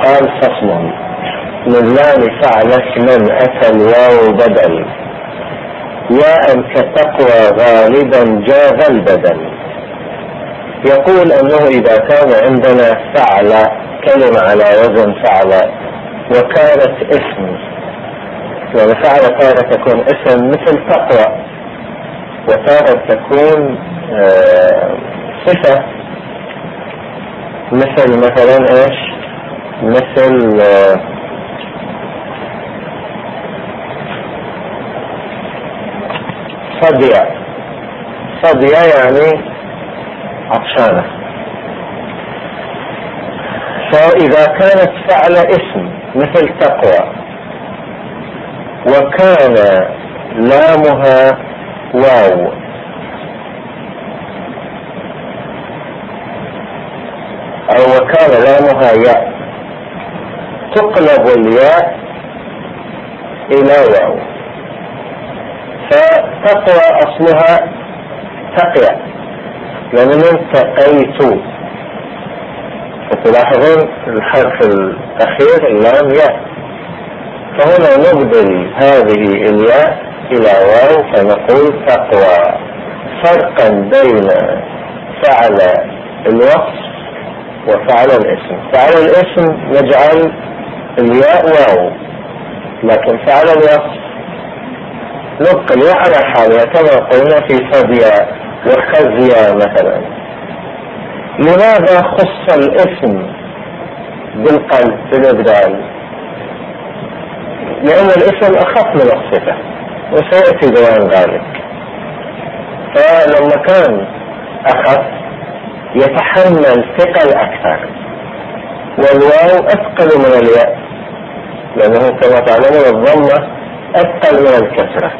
قال فصل من لام فعل اسما أتى الواو بدل ياء كتقوى غالبا جاز البدل. يقول أنه إذا كان عندنا فعل كلمة على وزن فعل وكانت اسم، يعني فعل تارة تكون اسم مثل تقوى، وتارة تكون صفة مثلا ايش؟ مثل صدية يعني عطشانة. فإذا كانت فعل اسم مثل تقوى وكان لامها واو أو وكان لامها ياء تقلب الياء إلى واو، فتقوى أصلها تقيا، يعني من تقيت. فتلاحظون الحرف الأخير اللام ياء، فهنا نبدل هذه الياء إلى واو فنقول تقوى، فرقا بين فعل الوصف وفعل الاسم. فعل الاسم نجعل الياء واو، لكن فعل الوصف نبقى الياء على حالها كما قلنا في صديا وخزيا مثلا. لماذا خص الاسم بالقلب بالإبدال؟ لأن الاسم أخف من الصفة وسيأتي بيان ذلك. فلما كان أخف يتحمل ثقل أكثر، والواو أثقل من الياء، لأنه كما تعلمون الضمة أثقل من الكسرة،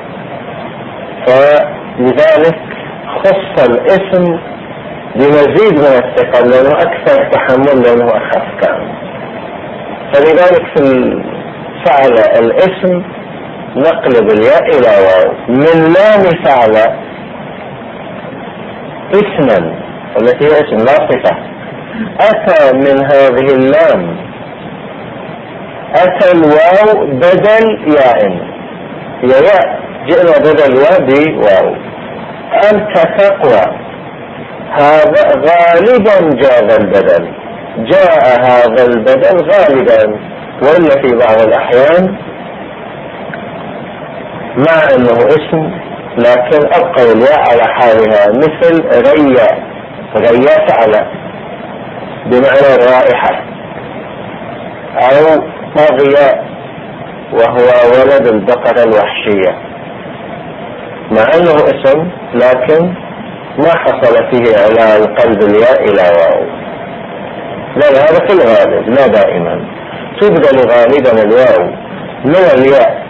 فلذلك خص الاسم بمزيد من الثقل لأنه أكثر تحمل لأنه أخف كان. فلذلك في فعل الاسم نقلب الياء إلى واو. من لام فعل اسما التي هي اسم لا صفة، أتى من هذه اللام أتى الواو بدل ياء، هي ياء جئنا بدل ياء بواو. أنت تقوى، هذا غالبا جاء البدل، جاء هذا البدل غالبا، وإلا في بعض الأحيان مع أنه اسم لكن أبقى الياء على حالها، مثل ريا فعل بمعنى الرائحة، أو طاغية وهو ولد البقرة الوحشية، مع أنه اسم لكن ما حصل فيه على القلب الياء إلى واو. لا هذا في الغالب لا دائما، تبدل غالبا الواو من الياء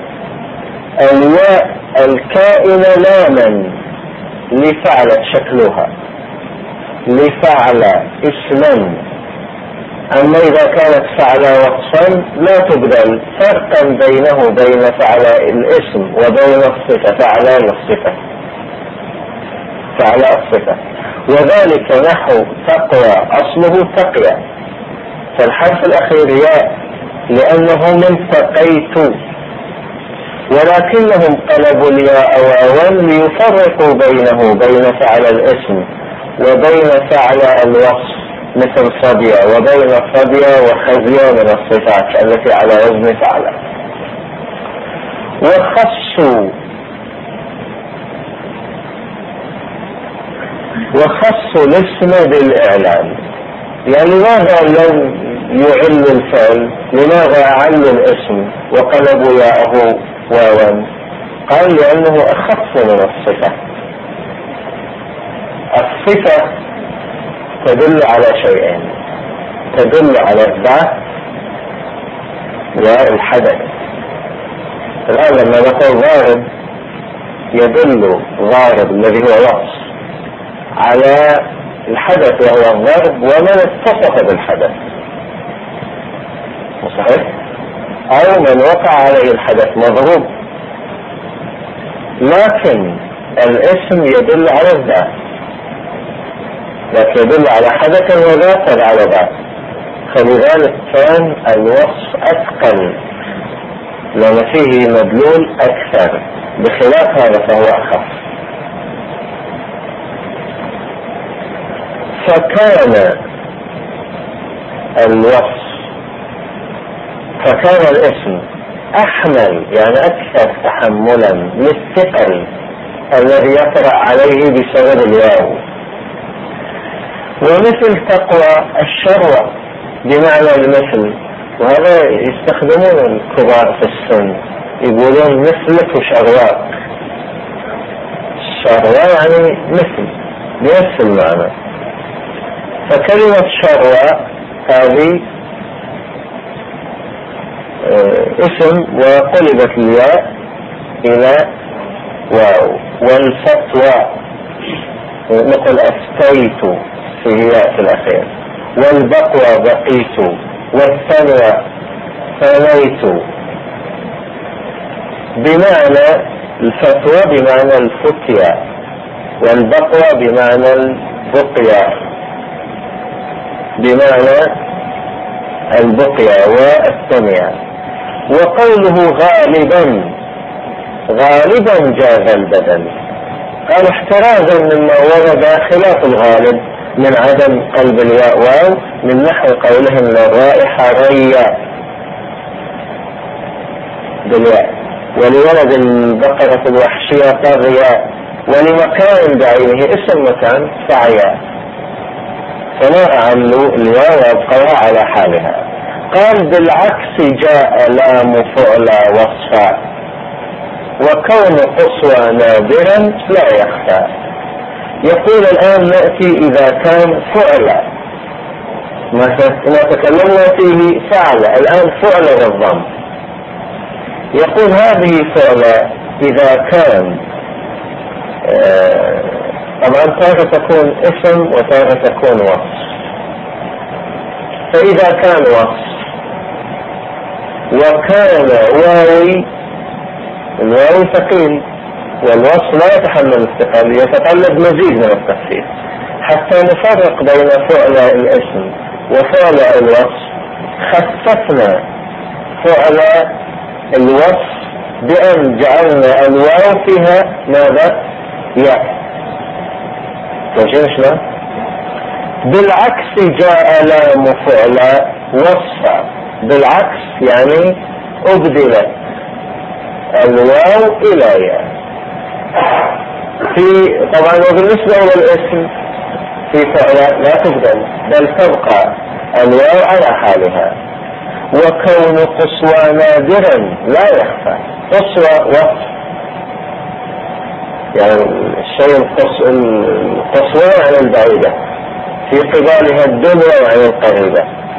الكائنة لاما لفعل شكلها لفعل اسما. أما إذا كانت فعل وصفا لا تبدل، فرقا بينه وبين فعل الاسم وبين الصفة فعل الصفة. وذلك نحو تقوى أصله تقيا، فالحرف الأخير ياء لأنه من تقيت، ولكنهم قلبوا الياء واوا ليفرقوا بينه وبين فعل الاسم وبين فعل الوصف مثل صديا، وبين صديا وخزيا من الصفات التي على وزن فعل. وخصوا الاسم بالإعلان، يعني لماذا لم يعل الفعل؟ لماذا أعلوا الاسم وقلبوا ياءه واوا؟ قال لأنه أخف من الصفة. الصفة تدل على شيئين، تدل على الذات والحدث. الآن لما نقول ضارب يدل ضارب الذي هو وصف على الحدث وهو الضرب ومن اتصف بالحدث، صحيح؟ أو من وقع عليه الحدث مضروب. لكن الاسم يدل على الذات، لكن يدل على حدث وذات على ذات. فلذلك كان الوصف أثقل لأن فيه مدلول أكثر، بخلاف هذا فهو أخف. فكان الوصف، فكان الاسم أحمل يعني أكثر تحملا للثقل الذي يطرأ عليه بسبب الواو. ومثل تقوى الشروع بمعنى المثل، وهذا يستخدمون الكبار في السن، يقولون مثلك وشرواك. شروا يعني مثل، بنفس المعنى. فكلمة شروا هذه اسم وقلبت الياء إلى واو. والفتوى نقول أفتيت في الياء في الأخير، والبقوى بقيت، والثنوى ثنيت، بمعنى الفتوى بمعنى الفتية، والبقوى بمعنى البقية، بمعنى البقية والثنية. وقوله غالبا، غالبا جاز البدل، قال احترازا مما ورد خلاف الغالب من عدم قلب الياء واو، من نحو قولهم للرائحة ريا بالياء، ولولد البقرة الوحشية طغيا، ولمكان بعينه اسم مكان سعيا، فلا أعلوا الياء وابقوها على حالها. قال بالعكس جاء لام فعلى وصفا، وكون قصوى نادرا لا يخفى. يقول الآن نأتي إذا كان فعلا، ما تكلمنا فيه فعل، الآن فعل بالضم. يقول هذه فعل إذا كان طبعا تارة تكون اسم وتارة تكون وصف. فإذا كان وصف وكان واوي، الواوي ثقيل والوصف لا يتحمل الثقل، يتطلب مزيد من التخفيف حتى نفرق بين فعل الاسم وفعل الوصف. خففنا فعل الوصف بأن جعلنا الواو فيها ماذا؟ ياء. وجنشنا بالعكس جاء لام فعل وصفا، بالعكس يعني أبدلت الواو إلى ياء. في طبعا وبالنسبة إلى الاسم في فعل لا تبدل بل تبقى الواو على حالها. وكون قصوى نادرا لا يخفى، قصوى وصف يعني الشيء القصوى عن البعيدة، في قبالها الدنيا وعن القريبة.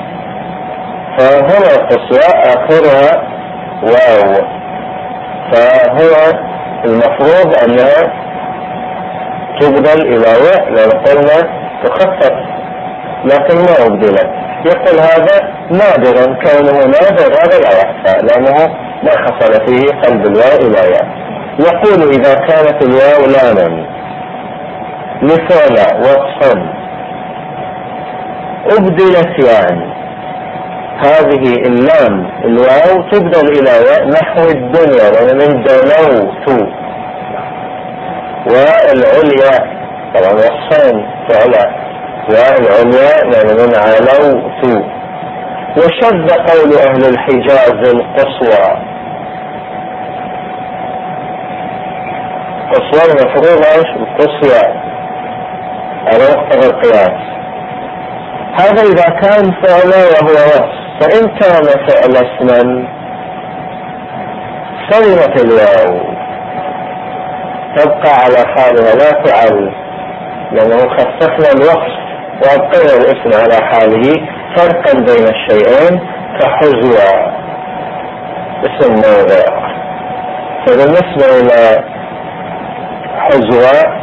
فهنا قصوى آخرها واو، فهو المفروض أنها تبدل إلى ياء، لو قلنا تخفف لكن ما أبدلت. يقول هذا نادرا، كونه نادر هذا لا يخفى لأنه ما حصل فيه قلب الواو إلى ياء. يقول إذا كانت الواو لاما لفعل وصفا أبدلت يعني هذه اللام الواو تبدل إلى ياء نحو الدنيا، ومن دنوت، والعليا طبعا وصفان فعلا، والعليا من علوت. وشذ قول أهل الحجاز القصوى، قصوى المفروض القصيى على مقتضى القياس. هذا إذا كان فعلا وهو وصف. فإن كان فعل اسما سلمت الواو، تبقى على حالها لا تعل، لأنه خففنا الوصف وأبقينا الاسم على حاله، فرقا بين الشيئين كحزوى اسم موضع. فبالنسبة إلى حزوى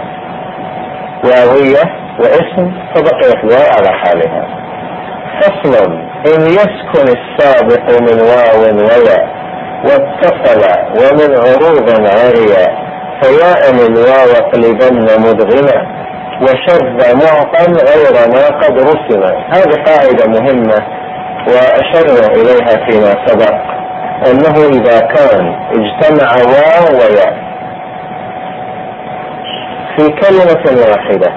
واوية واسم فبقيت الواو على حالها. فصل إن يسكن السابق من واو وياء واتصل ومن عروض عريا، فياء الواو اقلبن مدغما، وشذ معطى غير ما قد رسم. هذه قاعدة مهمة وأشرنا إليها فيما سبق، أنه إذا كان اجتمع واو وياء في كلمة واحدة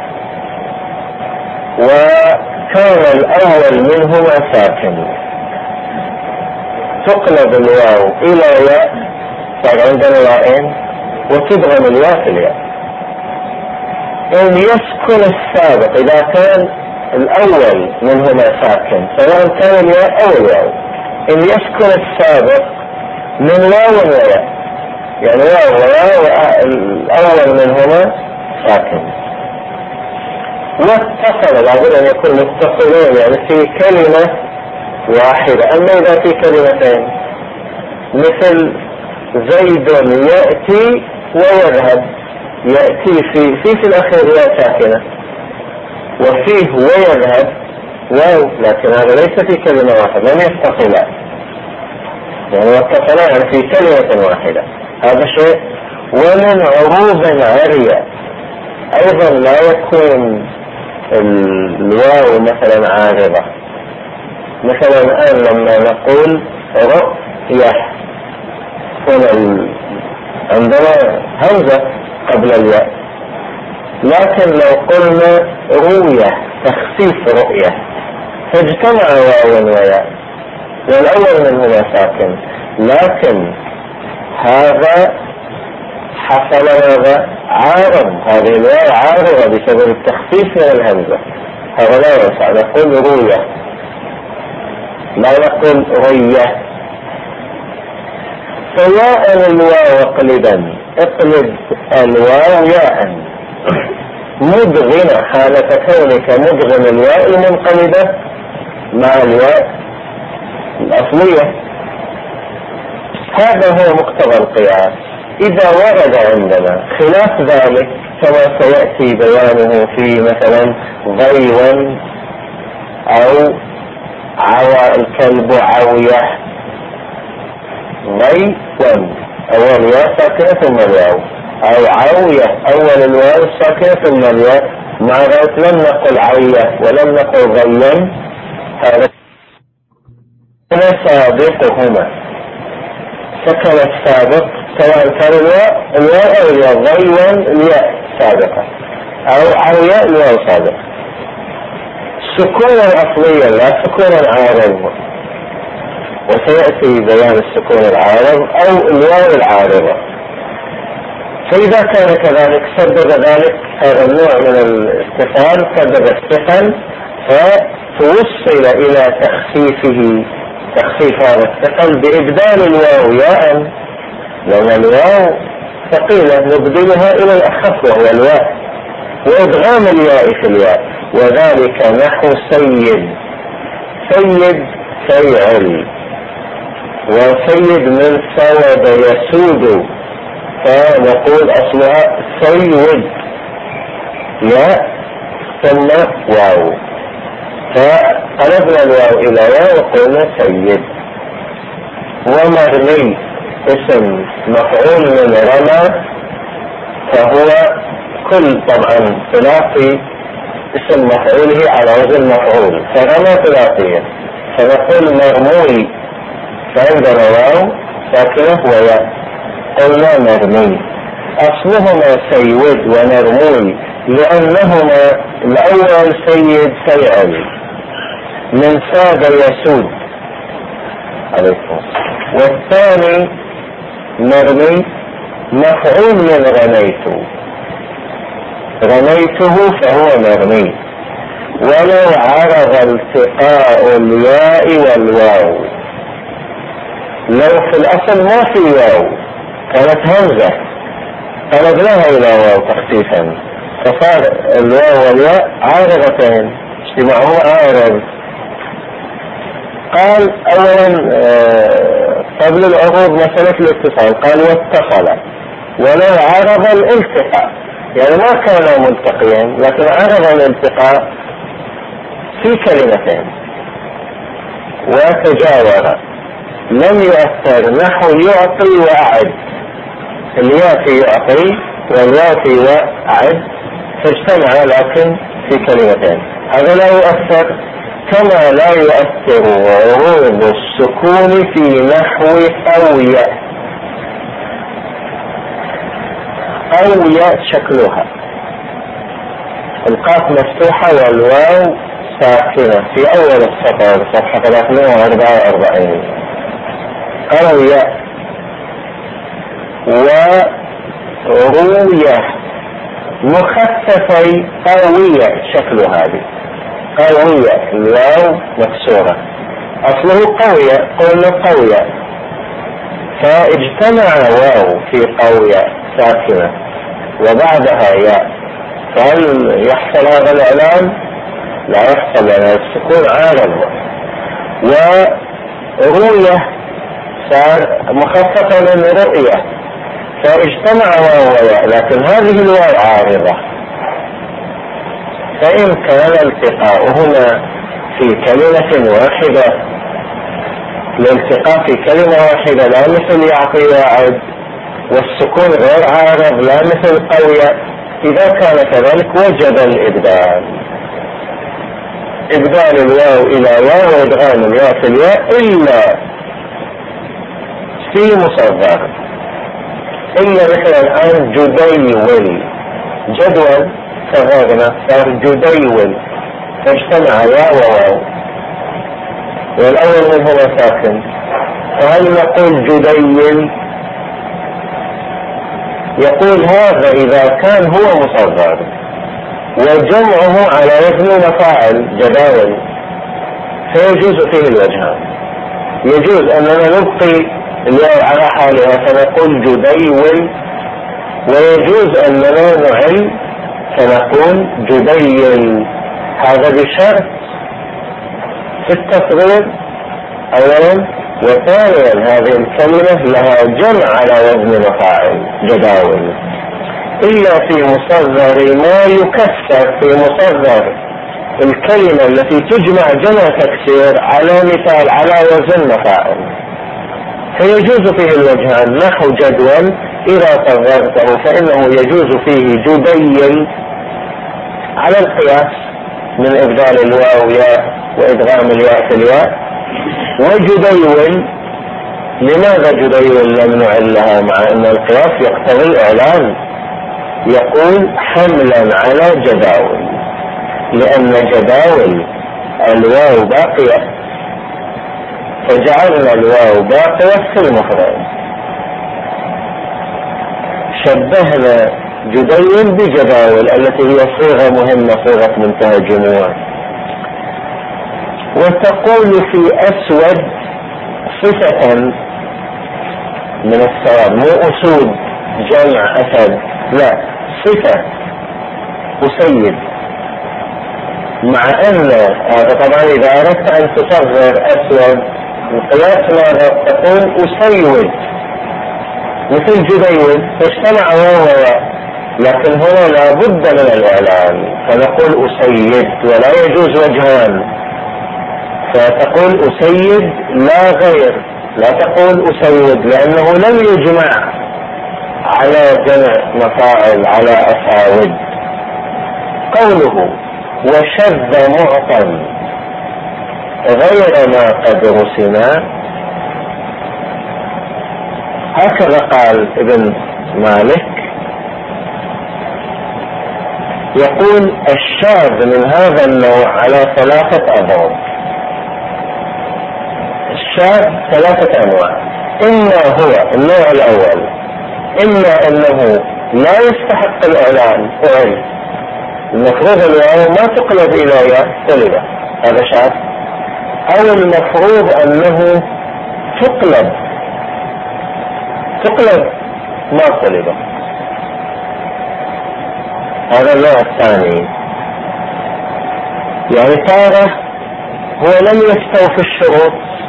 وكان الأول منهما ساكن، تقلب الواو إلى ياء، صار عندنا ياءين، وتدغم الياء في الياء. إن يسكن السابق إذا كان الأول منهما ساكن سواء كان الياء أو الواو، إن يسكن السابق من واو وياء، يعني واو وياء الأول منهما ساكن، واتصل لابد أن يكون متصلين يعني في كلمة واحدة. أما إذا في كلمتين مثل زيد يأتي ويذهب، يأتي في الأخير ياء ساكنة، وفيه ويذهب واو، لكن هذا ليس في كلمة واحدة، لم يتصلا، يعني واتصلا يعني في كلمة واحدة، هذا شيء. ومن عروض عارية أيضا لا يكون الواو مثلا عارضة. مثلا الآن لما نقول رؤية عندنا همزة قبل الياء، لكن لو قلنا رؤية تخفيف رؤية فاجتمع واو وياء والأول منهما ساكن، لكن هذا حصل هذا عارض، هذه الواو عارضة بسبب التخفيف من الهمزة، هذا لا ينفع. نقول رؤية لا نقول رية. فياء الواو اقلبا، اقلب الواو ياء مدغمة حالة كونك مدغم الواو المنقلبة مع الواو الأصلية. هذا هو مقتضى القياس. إذا ورد عندنا خلاف ذلك كما سيأتي بيانه في مثلا ضيوا أو عوى الكلب عوية، ضيوا أول ياء ساكنة ثم الواو، أو عوية أول الواو ساكنة ثم الياء، مع ذلك لم نقل عوية ولم نقل ضيوا، هذا سابقهما، سكن السابق سواء كان الواو أو الياء، ضيوا الياء سابقة أو عوية الواو سابقة، سكونا أصليا لا سكونا عارض، وسيأتي بيان السكون العارض أو الواو العارضة. فإذا كان كذلك سبب ذلك هذا النوع من الاتصال، سبب الثقل، فتوصل إلى تخفيف هذا الثقل بإبدال الواو ياء، لأن الواو ثقيلة نبدلها إلى الأخف وهو الواء، وإدغام الياء في الياء، وذلك نحو سيد، سيد فيعل، وسيد من سود يسود، فنقول أصلها سيد ياء ثم واو، فقلبنا الواو إلى واو وقلنا سيد. ومرمي اسم مفعول من رمى، فهو كل طبعا ثلاثي اسم مفعوله على وزن مفعول، فرمى ثلاثية، فنقول مرموي فعندنا واو ساكنة وياء قلنا مرمي. أصلهما سيود ونرموي لأنهما الأول سيد فيعل من ساد يسود عليكم، والثاني مرمي مفعول من رميته فهو مرمي. ولو عرض التقاء الياء والواو، لو في الأصل ما في واو كانت همزة قلبناها إلى واو تخفيفا، فصار الواو والياء عارضتين اجتماعهما عارض. قال أولا قبل العروض مسألة الاتصال، قال واتصل ولو عرض الالتقاء، يعني ما كانا ملتقيين لكن عرض الالتقاء في كلمتين وتجاور لم يؤثر، نحو يعطي وأعد، الياء في يعطي والواو في وأعد، تجتمع لكن في كلمتين. هذا لا يؤثر كما لا يؤثر عروض السكون في نحو قوية. قوية شكلها القاف مفتوحة والواو ساكنة في أول السطر صفحة 344. قوية وروية مخففي قوية شكل هذه. قوية الواو مكسورة أصله قوية، قلنا قوية فاجتمع واو في قوية ساكنة وبعدها ياء، فهل يحصل هذا الإعلان؟ لا يحصل لأن السكون عارض. وروية صار مخففة من رؤية فاجتمع واو وياء، لكن هذه الواو عارضة، فإن كان التقاؤهما في كلمة واحدة، الالتقاء في كلمة واحدة لا مثل يعطي واعد، والسكون غير عارض لا مثل قوية، إذا كان كذلك وجب الإبدال، إبدال الواو إلى واو وإدغام الياء في الياء إلا في مصغر. إلا مثل الآن جديول، جدول صغرنا صار جديول فاجتمع ياء وواو والأول منهما ساكن، فهل نقول جديول؟ يقول هذا إذا كان هو مصغر وجمعه على وزن مفاعل جداول فيجوز فيه الوجهان. يجوز أننا نبقي الياء على حالها فنقول جديول، ويجوز أننا نعل فنقول جديل. هذا بشرط في التصغير أولا، وثانيا هذه الكلمة لها جمع على وزن مفاعل جداول، إلا في مصغر ما يكسر، في مصغر الكلمة التي تجمع جمع تكسير على مثال على وزن مفاعل فيجوز فيه الوجهان. نحو جدول إذا صغرته فإنه يجوز فيه جديل على القياس من إبدال الواو ياء وإدغام الياء في الياء، وجديول لماذا جديول لم نعلها مع أن القياس يقتضي الإعلان؟ يقول حملا على جداول، لأن جداول الواو باقية فجعلنا الواو باقية في المفرد، شبهنا جديول بجداول التي هي صيغة مهمة، صيغة منتهى الجموع. وتقول في أسود صفة من السواد، مو أسود جمع أسد، لا صفة أسيد، مع أن هذا طبعا إذا أردت أن تصغر أسود القياس ماذا تقول أسيد مثل جديول فاجتمع واو، لكن هنا لا بد من الإعلان فنقول أسيد ولا يجوز وجهان، فتقول أسيد لا غير، لا تقول أسيد لأنه لم يجمع على جمع مفاعل على أساود. قوله وشذ معطى غير ما قد رسما، هكذا قال ابن مالك، يقول الشاذ من هذا النوع على 3 أضرب. الشاذ 3 أنواع، إما هو النوع الأول إما أنه لا يستحق الإعلان فعل، المفروض الواو ما تقلب إلى ياء قلبة، هذا شاذ، أو المفروض أنه تقلب ما قلبة، هذا النوع الثاني. يعني تارة هو لم يستوفي الشروط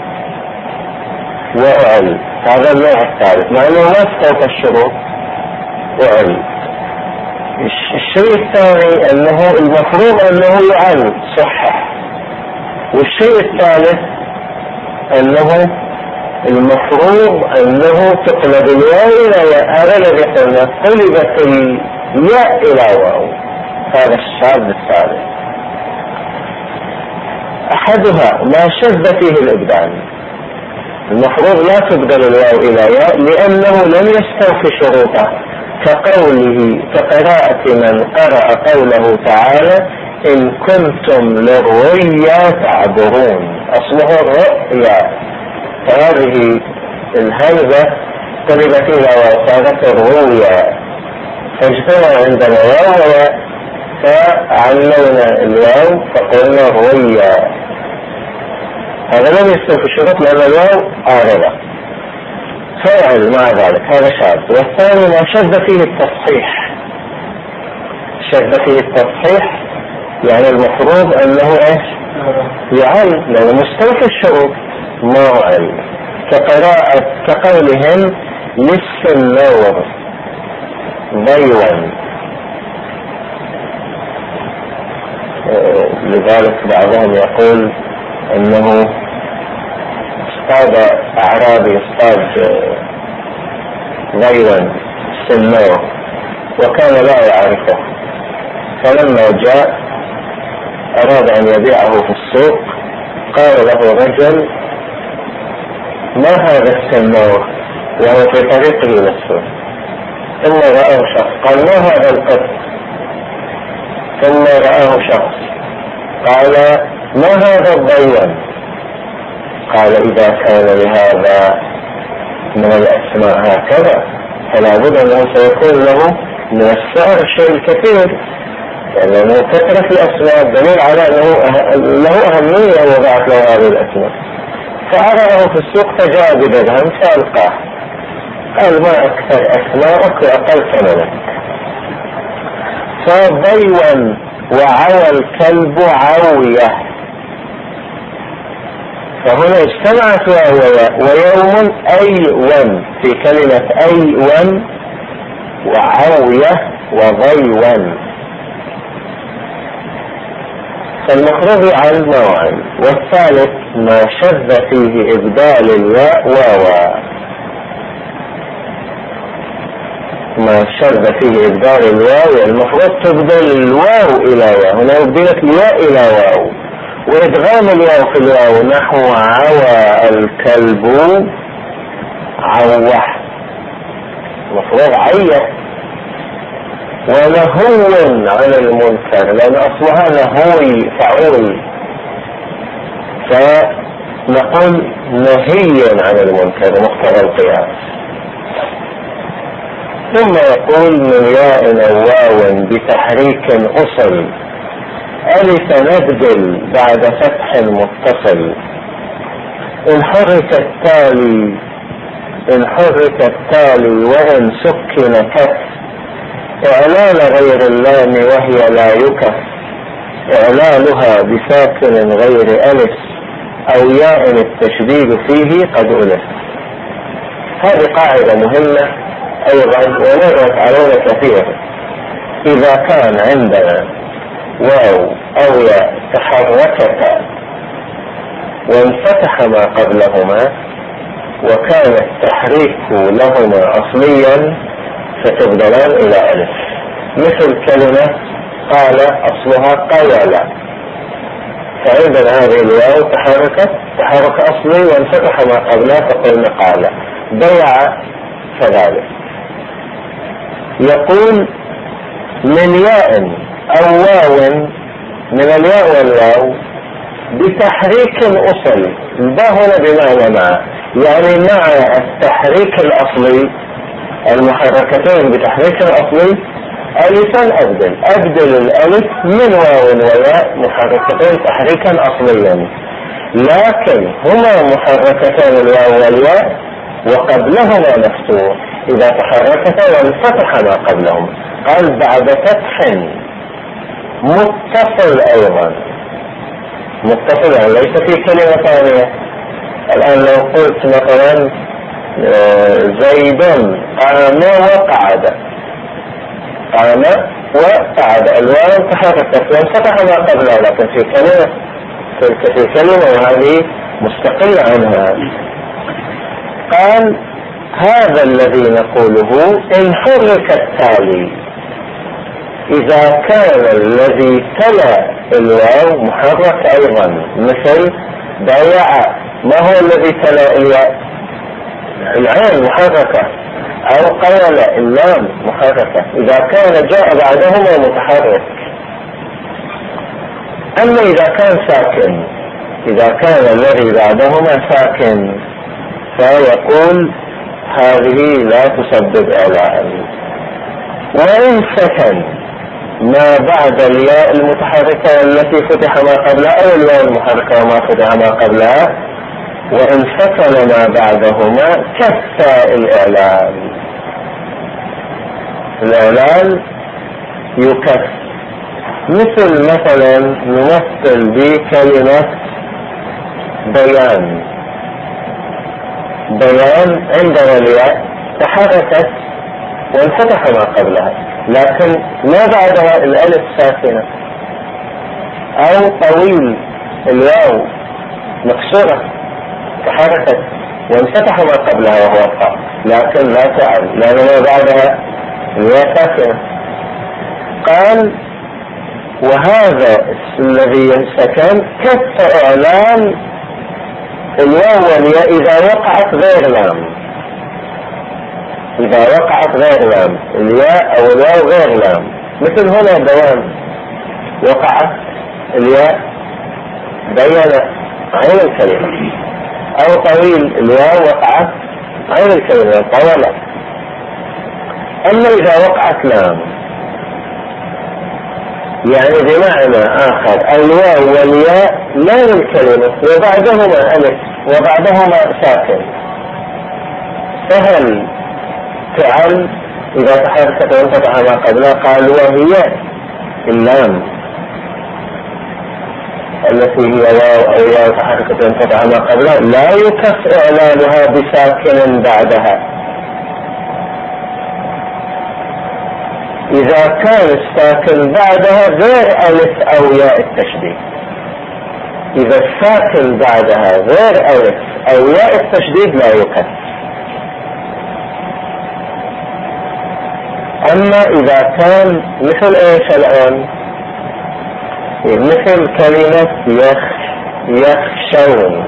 وأعل، هذا النوع الثالث، مع أنه ما استوفى الشروط وأعل. الشيء الثاني أنه المفروض أنه يعل صحح، والشيء الثالث أنه المفروض أنه تقلب الواو إلى ياء، هذا الذي قلنا قلبت الياء إلى واو، هذا الشاذ الثالث. أحدها ما شذ فيه الإبدال، المفروض لا تبدل الواو إلى ياء لأنه لم يستوفي شروطه، كقراءة من قرأ قوله تعالى إن كنتم للرؤيا تعبرون، أصله الرؤيا، فهذه الهمزة قلبت إلى واو صارت الرؤيا، فاجتمع عندنا واو وياء فعلونا الواو فقلنا الرؤيا. هذا لم يستوفي الشروط لأن الواو عارضة، فعل مع ذلك هذا شاذ. والثاني ما شذ فيه التصحيح، شذ فيه التصحيح يعني المفروض أنه إيش يعل لأنه مستوفي الشروط ما عل، كقولهم للسنور ضيوا، لذلك بعضهم يقول انه اصطاد اعرابي اصطاد ضيوا سنور وكان لا يعرفه، فلما جاء اراد ان يبيعه في السوق قال له رجل ما هذا السنور وهو في طريقه الى السوق، ثم رآه شخص قال ما هذا القط، ثم رآه شخص قال ما هذا الضيوان، قال إذا كان لهذا من الأسماء هكذا فلا بد أنه سيكون له من السعر شيء كثير، لأنه كثرة الأسماء دليل على أنه له أهمية وضعت له هذه الأسماء. فعرضه في السوق فجاء بدرهم فألقاه، قال ما أكثر أسماءك وأقل ثمنك. فضيوا وعوى الكلب عوية، فهنا اجتمعت ويوم أي ون في كلمة أي ون وعوية وضيوا، فالمفروض يعل نوعا. والثالث ما شذ فيه إبدال الياء واوا، ما شذ فيه إبدال الواو المفروض تبدل الواو إلى ياء، هنا أبدلت الياء إلى واو، وإدغام الواو في الواو نحو عوى الكلب عوه، المفروض عيه. ونهو عن المنكر لأن أصلها نهوي فعول، فنقول نهي عن المنكر مقتضى القياس. ثم يقول من ياء أو واو بتحريك أصل ألف نبدل بعد فتح متصل، إن حرك التالي وإن سكن كف، إعلال غير اللام وهي لا يكف، إعلالها بساكن غير ألف أو ياء التشديد فيه قد ألف. هذه قاعدة مهمة أيضا ونرت علينا كثير، إذا كان عندنا واو أو ياء تحركتا وانفتح ما قبلهما وكان التحريك لهما أصليا فتبدلان إلى ألف، مثل كلمة قال أصلها قال، فعندنا هذه الواو تحركت تحرك أصلي وانفتح ما قبلها فقلنا قال. بيع كذلك. يقول من ياء أو واو، من الياء والواو بتحريك أصل، ده هنا بمعنى مع، يعني مع التحريك الأصلي المحركتين بتحريك أصلي ألفا أبدل الألف من واو وياء محركتين تحريكا أصليا، لكن هما محركتان الواو والياء وقبلهما مفتوح، إذا تحركتا وانفتح ما قبلهم. قال بعد فتح متصل أيضا، متصل يعني ليس في كلمة ثانية. الآن لو قلت مثلا زيد قام وقعد، قام وقعد، الواو تحركت وانفتح ما قبلها، لكن في كلمة وهذه مستقلة عنها. قال هذا الذي نقوله إن حرك التالي، إذا كان الذي تلا الواو محرك أيضا، مثل بايع، ما هو الذي تلا الياء؟ العين محركة، أو قول اللام محركة، إذا كان جاء بعدهما متحرك. أما إذا كان ساكن، إذا كان الذي بعدهما ساكن فيقول هذه لا تسبب إعلاء. وإن سكن ما بعد الياء المتحركة التي فتح ما قبلها، أو الياء المحركة وما فتح ما قبلها، وإن سكن ما بعدهما كفى الإعلال. الإعلال يكف، مثلا نمثل بكلمة بيان. بيان عندنا الياء تحركت وانفتح ما قبلها، لكن ما بعدها الألف ساكنة، أو طويل الواو مكسورة تحركت وانفتح ما قبلها وهو الطاء، لكن لا تعل لأن ما بعدها الواو ساكنة. قال وهذا الذي ينسكن كف إعلان الواو والياء إذا وقعت غير لام. إذا وقعت غير لام الياء أو الواو غير لام، مثل هنا بيان، وقعت الياء بين عين الكلمة، أو طويل الواو وقعت عين الكلمة طولت. أما إذا وقعت لام يعني بمعنى آخر الواو والياء لام الكلمة وبعدهما ألف وبعدهما ساكن، فهل تعل إذا تحركت وانفتح ما قبلها؟ قال وهي اللام التي هي واو أو ياء تحركت وانفتح ما قبلها لا يكف إعلانها بساكن بعدها. إذا كان الساكن بعدها غير ألف أو ياء التشديد. إذا الساكن بعدها غير ألف أو ياء التشديد لا يكف. أما إذا كان مثل إيش الآن؟ مثل كلمة يخشون،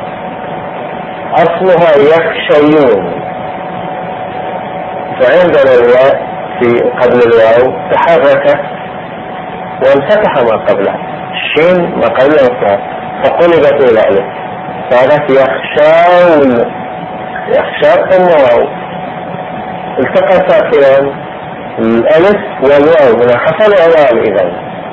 أصلها يخشيون، فعندنا الياء في قبل الواو تحركت وانفتح ما قبلها، الشين ما قبلها فقلبت إلى ألف، صارت يخشون، يخشى ثم واو، التقى ساكنان الألف والواو، هنا حصل إعلان إذن،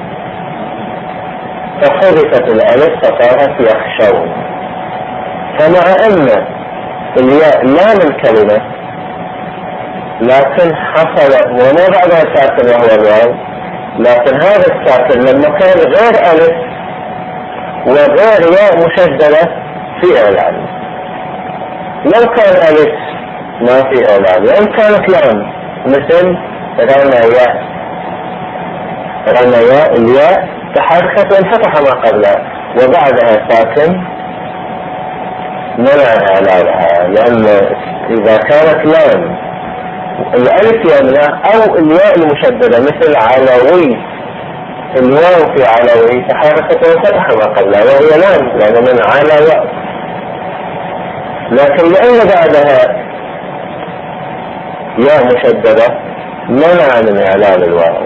فحذفت الألف فصارت يخشون. فمع أن الياء لام الكلمة لكن حصل وما بعدها ساكن وهو الواو، لكن هذا الساكن لما كان غير ألف وغير ياء مشددة في إعلان. لو كان ألف ما في إعلان، وإن كانت لام مثل رمياء، رمياء الياء تحركت وانفتح ما قبلها وبعدها ساكن منع إعلانها، لأن إذا كانت لام الألف يمنع، أو الياء المشددة مثل علوي، الواو في علوي تحركت وانفتح ما قبلها وهي لام لأن من علوى، لكن لأن بعدها ياء مشددة منع من إعلان الواو.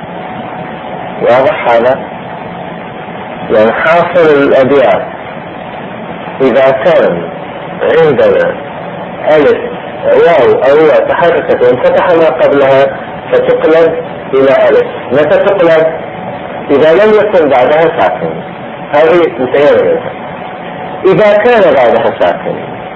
واضح هذا؟ يعني حاصل الأبيات إذا كان عندنا ألف واو أو ياء تحركت وانفتح ما قبلها فتقلب إلى ألف. متى تقلب؟ إذا لم يكن بعدها ساكن، هذه انتهينا. إذا كان بعدها ساكن،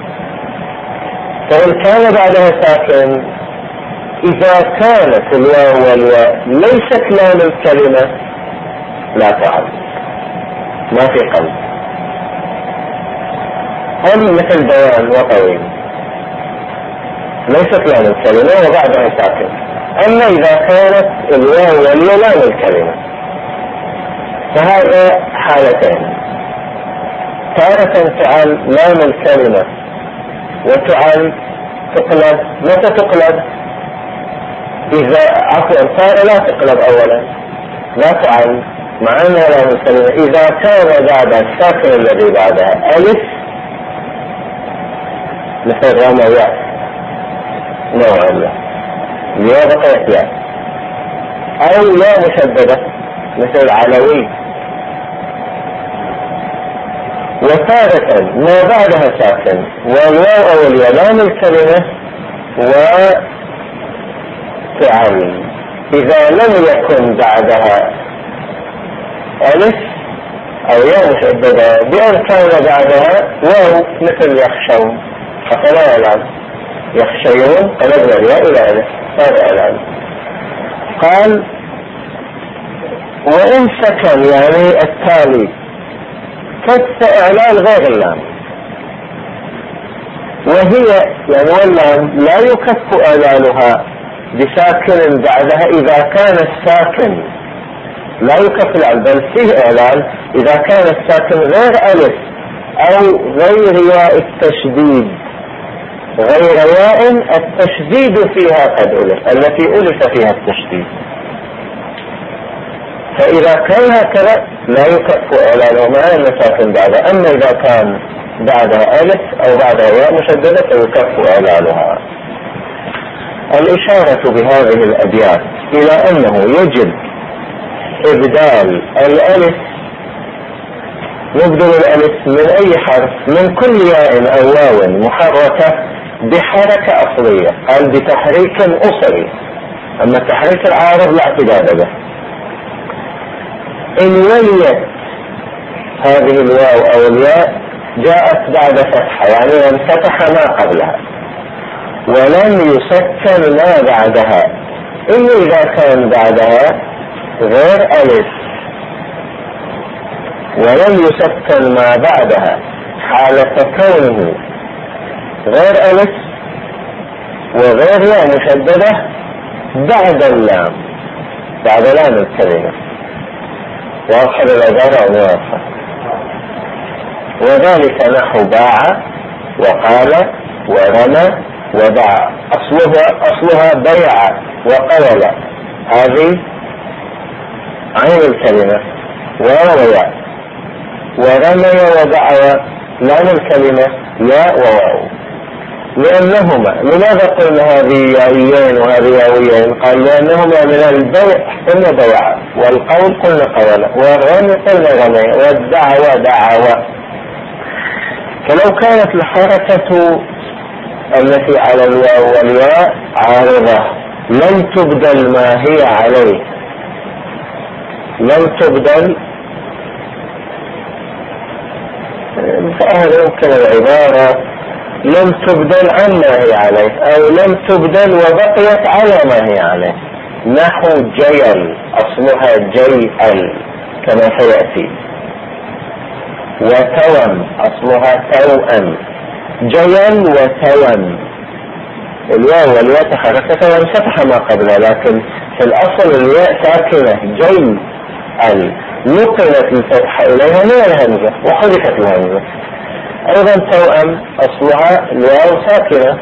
فإن كان بعدها ساكن إذا كانت الواو والياء ليست لام الكلمة لا تعد، ما في قلب. هم مثل بيان وطويل ليست لام الكلمة وبعدها ساكن. أما إذا كانت الواو والياء لام الكلمة فهذا حالتين، تارة تعال لام الكلمة وتعال تقلب. متى تقلب؟ إذا عفوا صار لا تقلب أولا، لا تعل مع أنها لام الكلمة. إذا كان بعد الساكن الذي بعدها ألف مثل رمى نوع له يا بقيت يا، أو يا مشددة مثل علوي. وتارة ما بعدها ساكن والواو أو الياء لام الكلمة وتعل. إذا لم يكن بعدها ألف أو ياء مشددة بأن كان بعدها واو مثل يخشون فلا يلعب يخشيون قلبنا الياء إلى ألف هذا الآن. قال وإن سكن يعني التالي كف إعلان غير اللام، وهي يعني واللام لا يكف إعلانها بساكن بعدها إذا كان الساكن لا يكف الإعلان، بل فيه إعلان إذا كان الساكن غير ألف أو غير ياء التشديد، غير ياء التشديد فيها قد ألف التي ألف فيها التشديد. فإذا كان هكذا لا يكف إعلانه مع أن ساكن بعدها. أما إذا كان بعدها ألف أو بعدها ياء مشددة فيكف إعلانها. الإشارة بهذه الأبيات إلى أنه يجب إبدال الألف، نبدل الألف من أي حرف من كل ياء أو واو محركة بحركة أصلية، قال بتحريك أصلي. أما التحريك العارض لا اعتداد به. إن وليت هذه الواو أو الياء جاءت بعد فتحة يعني انفتح ما قبلها ولم يسكن ما بعدها إلا إذا كان بعدها غير ألف ولم يسكن ما بعدها حالة كونه غير ألف وغير ياء مشددة بعد اللام، بعد لام الكلمة. واضح العبارة أو واضحة؟ وذلك نحو باع وقال ورمى وباع، أصلها بيع وقول، هذه عين الكلمة وياء، ورمي ودعوى لام الكلمة ياء وواو. لأنهما، لماذا قلنا هذه يائيين وهذه ياويين؟ قال لأنهما من البيع قلنا بيع، والقول قلنا قول، والرمي قلنا رمي، والدعوى دعوى. فلو كانت الحركة التي على الواو والياء عارضة لم تبدل ما هي عليه، لم تبدل، فهذا يمكن العبارة لم تبدل عما هي عليه أو لم تبدل وبقيت على ما هي عليه. نحو جيل أصلها جيل كما سيأتي، وتوم أصلها توأم، جيل وتوم. الواو والياء تحركت وانفتح ما قبلها، لكن في الأصل الياء ساكنة جيل نقلت الفتحة إليها من الهمزة وحذفت الهمزة. أيضا توأم أصلها الواو ساكنة،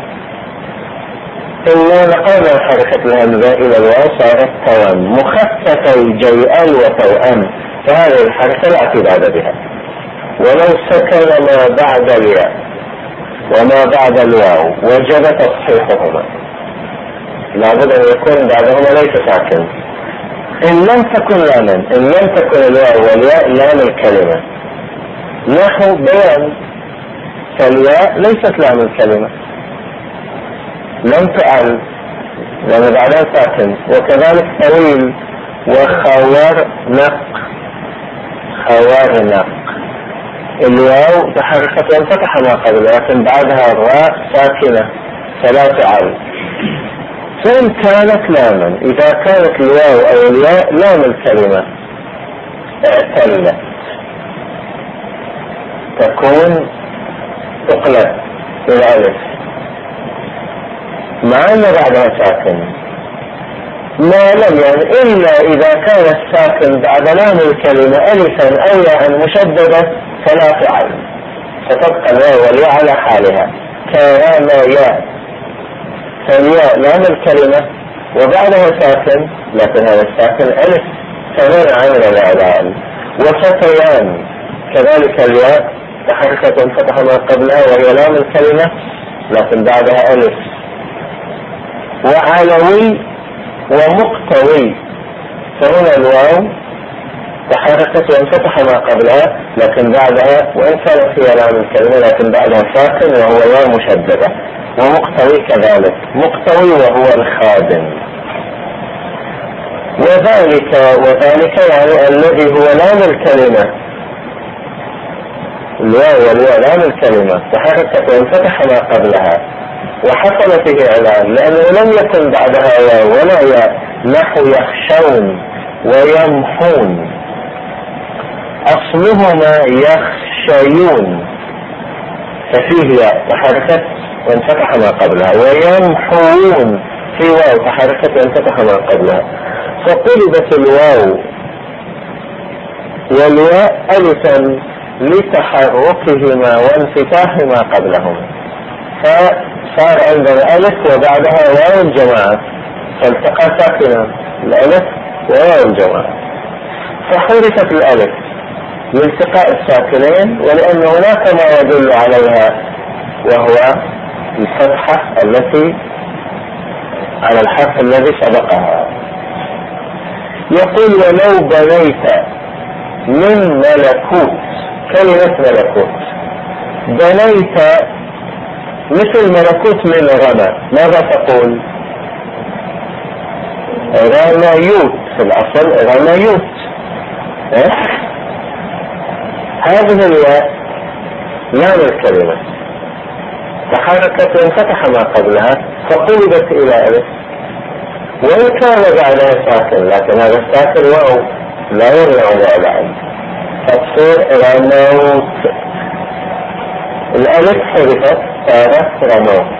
إلا نقلنا حركة الهمزة إلى الواو صارت توأم، مخففة جيئل وتوأم، فهذه الحركة لا اعتداد بها. ولو سكن ما بعد الياء وما بعد الواو وجب تصحيحهما، لابد أن يكون بعدهما ليس ساكن. إن لم تكن لاما، إن لم تكن الواو والياء لام الكلمة، نحو بيان، فالياء ليست لام الكلمة، لم تعل لأن بعدها ساكن. وكذلك طويل وخوارنق، خوارنق الواو تحركت وانفتح ما قبل، لكن بعدها الراء ساكنة فلا تعل. فإن كانت لاما، إذا كانت الواو أو الياء لام الكلمة اعتلت تكون تقلب بالألف مع أن بعدها ساكن، ما لم يعني إلا إذا كان الساكن بعد لام الكلمة ألفا أو ياء مشددة فلا تعل، فتبقى الواو والياء على حالها كرمى ياء. فالياء لام الكلمة وبعدها ساكن، لكن هذا الساكن ألف تمنع من الإعلان. وفتيان كذلك الياء تحركت وانفتح ما قبلها وهي لام الكلمة لكن بعدها ألف. وعلوي ومقتوي، فهنا الواو تحركت وانفتح ما قبلها لكن بعدها، وإن كانت هي لام الكلمة لكن بعدها ساكن وهو واو مشددة. ومقتوي كذلك، مقتوي وهو الخادم. وذلك يعني الذي هو لام الكلمة، الواو والياء لام الكلمة تحركت وانفتح ما قبلها وحصل فيه إعلان لأنه لم يكن بعدها واو ولا ياء، نحو يخشون ويمحون، أصلهما يخشيون ففيه ياء تحركت وانفتح ما قبلها، ويمحون في واو تحركت وانفتح ما قبلها، فقلبت الواو والياء ألفا لتحركهما وانفتاح ما قبلهما، فصار عندنا ألف وبعدها واو الجماعة، فالتقى ساكنا الألف وواو الجماعة، فحركت الألف لالتقاء الساكنين ولأن هناك ما يدل عليها وهو الفتحة التي على الحرف الذي سبقها. يقول ولو بنيت من ملكوت، كلمة ملكوت بنيت مثل ملكوت من رمى، ماذا تقول؟ رميوت، في الأصل رميوت. هذه الياء لام الكلمة تحركت وانفتح ما قبلها فقلبت إلى ألف، وإن كان بعدها ساكن لكن هذا الساكن واو لا يرجع الإعلان فتصير رموت، الألف حركت صارت رموت.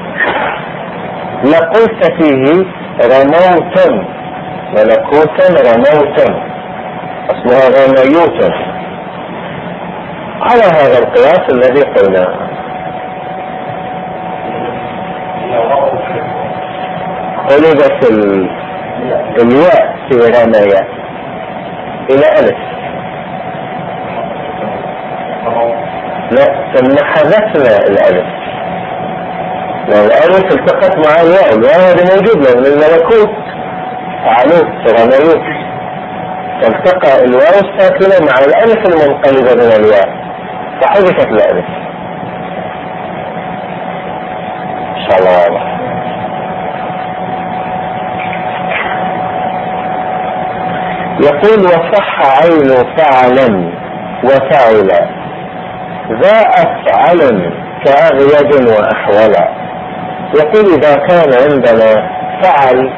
لقلت فيه رموت، ملكوت رموت أصلها رميوت، على هذا القياس الذي قلناه. قلبت الياء في رمية إلى ألف، لا ثم حذفنا الألف لأن الألف التقت مع الياء، الياء هذا موجود من الملكوت فعلوت رميوت، فالتقى الواو الساكنة مع الألف المنقلبة من الياء فحذفت الألف. إن شاء الله واضح. يقول وصح عين فعلا وفعلا ذا أفعل كأغيد وأحولا. يقول إذا كان عندنا فعل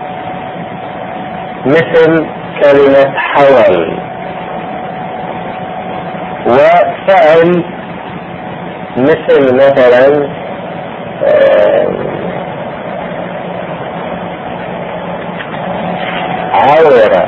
مثل كلمة حول، وفعل مثل مثلا عورة،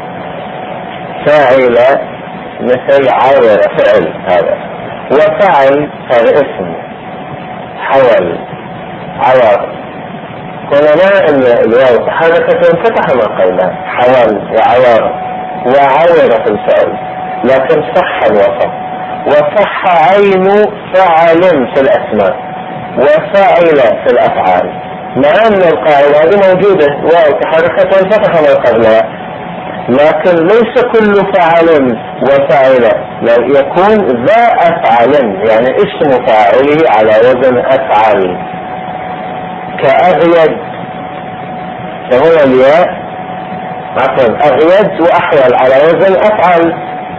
فاعل مثل عورة فعل هذا، وفعل هذا اسم، حول عور، قلنا ان الواو تحركت وانفتح ما قبلها حول وعور وعورة الفعل، لكن صح الوصف. وصح عين فعل في الاسماء وفاعل في الافعال، مع ان القاعدة هذه موجودة واو تحركت وانفتح ما قبلها، لكن ليس كل فعل وفاعل، يكون ذا أفعل يعني اسم فاعله على وزن أفعل كأغيد، فهنا الياء أغيد وأحول على وزن أفعل.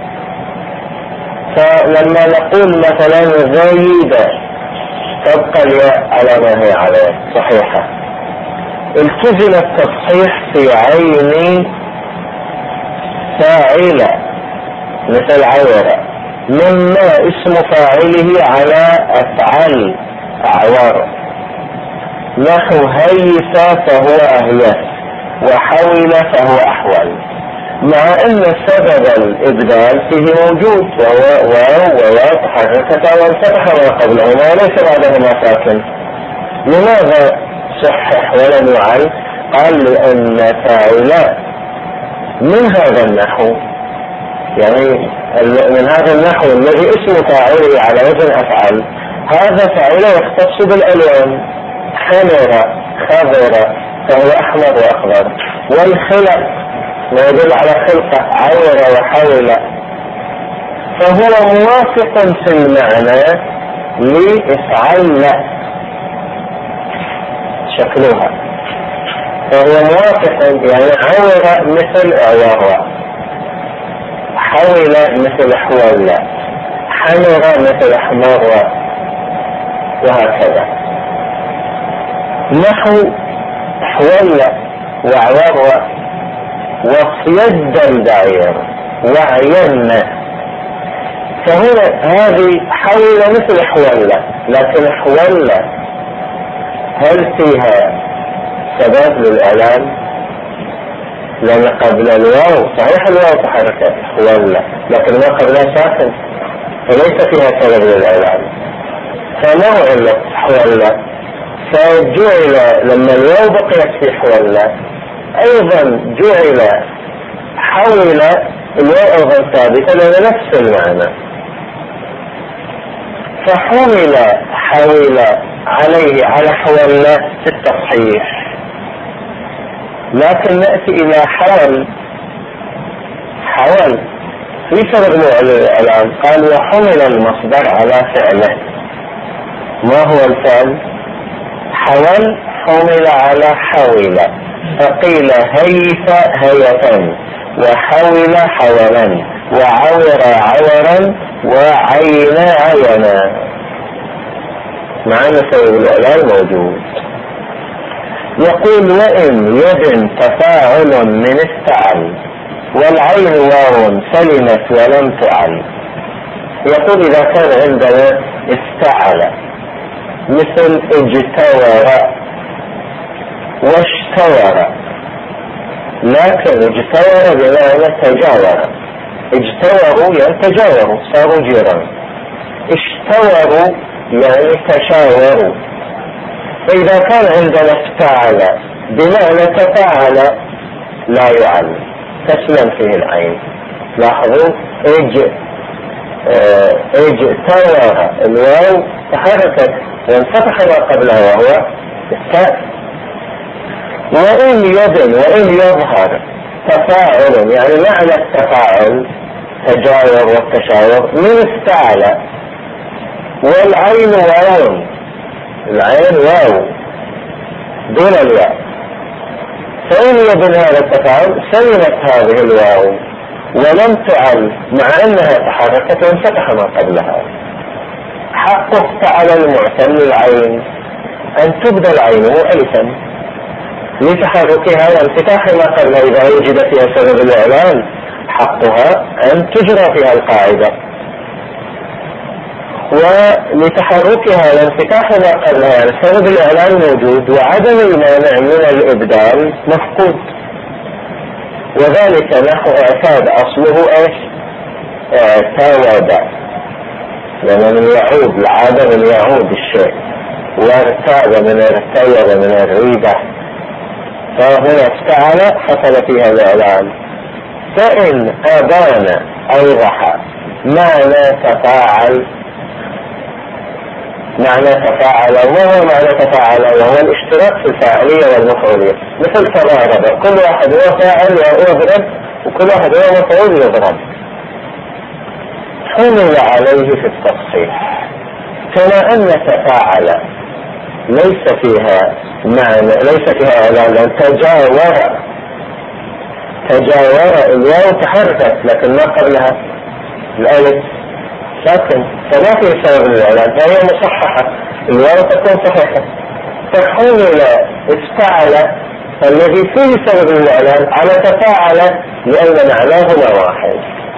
فلما نقول مثلا غيدة تبقى الياء على ما هي عليه صحيحة. التزم التصحيح في عين فاعلة مثل عورة مما اسم فاعله على أفعل أعوار، نحو هيث فهو أهيث وحول فهو أحول، مع أن سبب الإبدال فيه موجود وهو واو وياء تحركتا وانفتح ما قبلهما وليس بعدهما ساكن. لماذا صحح ولم يعل؟ قال لأن فاعل من هذا النحو، يعني من هذا النحو الذي اسم فاعله على وزن أفعل، هذا فاعل يختص بالألوان، حمر خضر فهو أحمر وأخضر، والخلق ما يدل على خلقة عور وحول، فهو موافق في المعنى لإفعل شكلها، فهو موافق، يعني عور مثل أعور، حول مثل حول، حمر مثل أحمر، وهكذا. نحو حول وعور وصيد البعير وعين، فهنا هذه حول مثل حولة، لكن حولة هل فيها سبب للإعلان؟ لأن قبل الواو صحيح الواو تحركت حولة، لكن ما قبلها ساكن، فليس فيها سبب للإعلان، فما علة حولة؟ فجعل لما الواو بقيت في حولة أيضا جعل حول الواو أيضا ثابتة لأن نفس المعنى، فحمل حول عليه على حول في التصحيح. لكن نأتي إلى حول في سبب الإعلان، قال وحمل المصدر على فعله. ما هو الفعل؟ حول حمل على حول، فقيل هيف هيفا، وحول حولا، وعور عورا، وعين عينا، مع أن سبب الإعلان موجود. يقول وإن يد تفاعل من استعل، والعين واو سلمت ولم تعل. يقول إذا كان عندنا استعل مثل اجتور واشتور، لكن اجتور بمعنى تجاور، اجتوروا يعني تجاوروا صاروا جيران، اشتوروا يعني تشاوروا. فإذا كان عندنا افتعل بمعنى تفاعل لا يعل، تسلم فيه العين. لاحظوا اجتور الواو تحركت وانفتح ما قبلها وهو التاء. وإن يبن وإن يظهر تفاعل يعني معنى التفاعل تجاور والتشاور من استعل، والعين واو، العين واو دون الياء، فإن يبن هذا التفاعل سلمت هذه الواو ولم تعل مع أنها تحركت وانفتح ما قبلها. حق استعل المعتل العين أن تبدل عينه ألفا لتحركها وانفتاح ما قبلها إذا وجد فيها سبب الإعلان، حقها أن تجرى فيها القاعدة، ولتحركها وانفتاح ما قبلها يعني سبب الإعلان موجود وعدم المانع من الإبدال مفقود. وذلك نحو اعتاد أصله ايش؟ اعتاد، لأنه من يعود العادة، من يعود الشيء، وارتاد من ارتيد من الريبة، فهنا استعل حصل فيها الإعلان. فإن أبان أوضح معنى تفاعل، معنى تفاعل وهو معنى تفاعل وهو الاشتراك في الفاعلية والمفعولية، مثل تضارب، كل واحد هو فاعل يضرب وكل واحد هو مفعول يضرب. حمل عليه في التصحيح، كما أن تفاعل ليس فيها معنى، ليس فيها إعلان، تجاور الواو تحركت لكن ما قبلها الألف لكن فما في سبب الإعلان، فهي مصححة، الواو تكون صحيحة. فحمل استعل الذي فيه سبب الإعلان على تفاعل لأن معناهما واحد.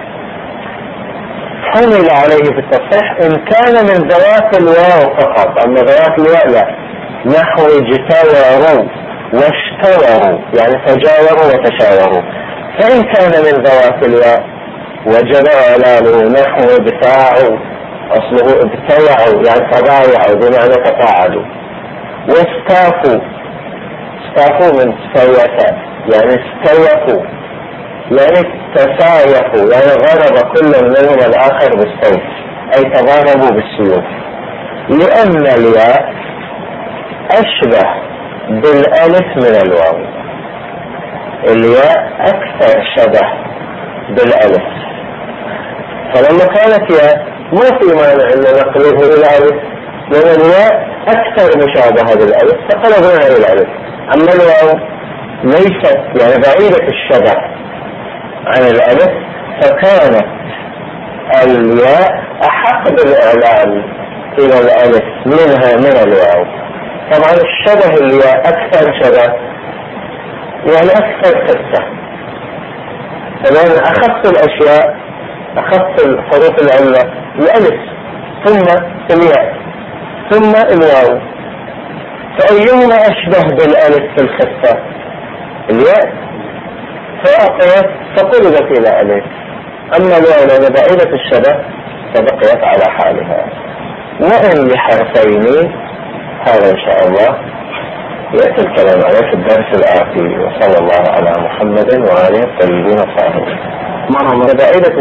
حمل عليه في التصحيح إن كان من ذوات الواو فقط، أما ذوات الواو لا، نحو اجتوروا واشتوروا يعني تجاوروا وتشاوروا. فإن كان من ذوات الواو وجب إعلانه نحو ابتاعوا، أصله ابتاعوا يعني تبايعوا بمعنى تفاعلوا، واستافوا اشتقوا من سياسة، يعني استوفوا، يعني تسايقوا، يعني ضرب كل منهم الآخر بالسيف، أي تضاربوا بالسيوف. لأن الياء أشبه بالألف من الواو، الياء أكثر شبه بالألف، فلما كانت ياء ما في مانع أن نقلبه إلى ألف، لأن الياء أكثر مشابهة بالألف فقلبنا إلى الألف. أما الواو ليست، يعني بعيدة الشبه عن الألف، فكانت الياء أحق بالإعلان إلى الألف منها من الواو. طبعا الشبه الياء أكثر شبه، يعني أكثر قصة، فلأن أخف الأشياء، أخف الحروف العلة الألف ثم الياء ثم الواو، فأيهما أشبه بالألف في الخفة؟ الياء، فأعطيت فقلبت إلى ألف. أما الواو لأن بعيدة الشبه فبقيت على حالها. وإن لحرفين، هذا إن شاء الله يأتي الكلام عليه في الدرس الآتي. وصلى الله على محمد وآله الطيبين الطاهرين. بعيدة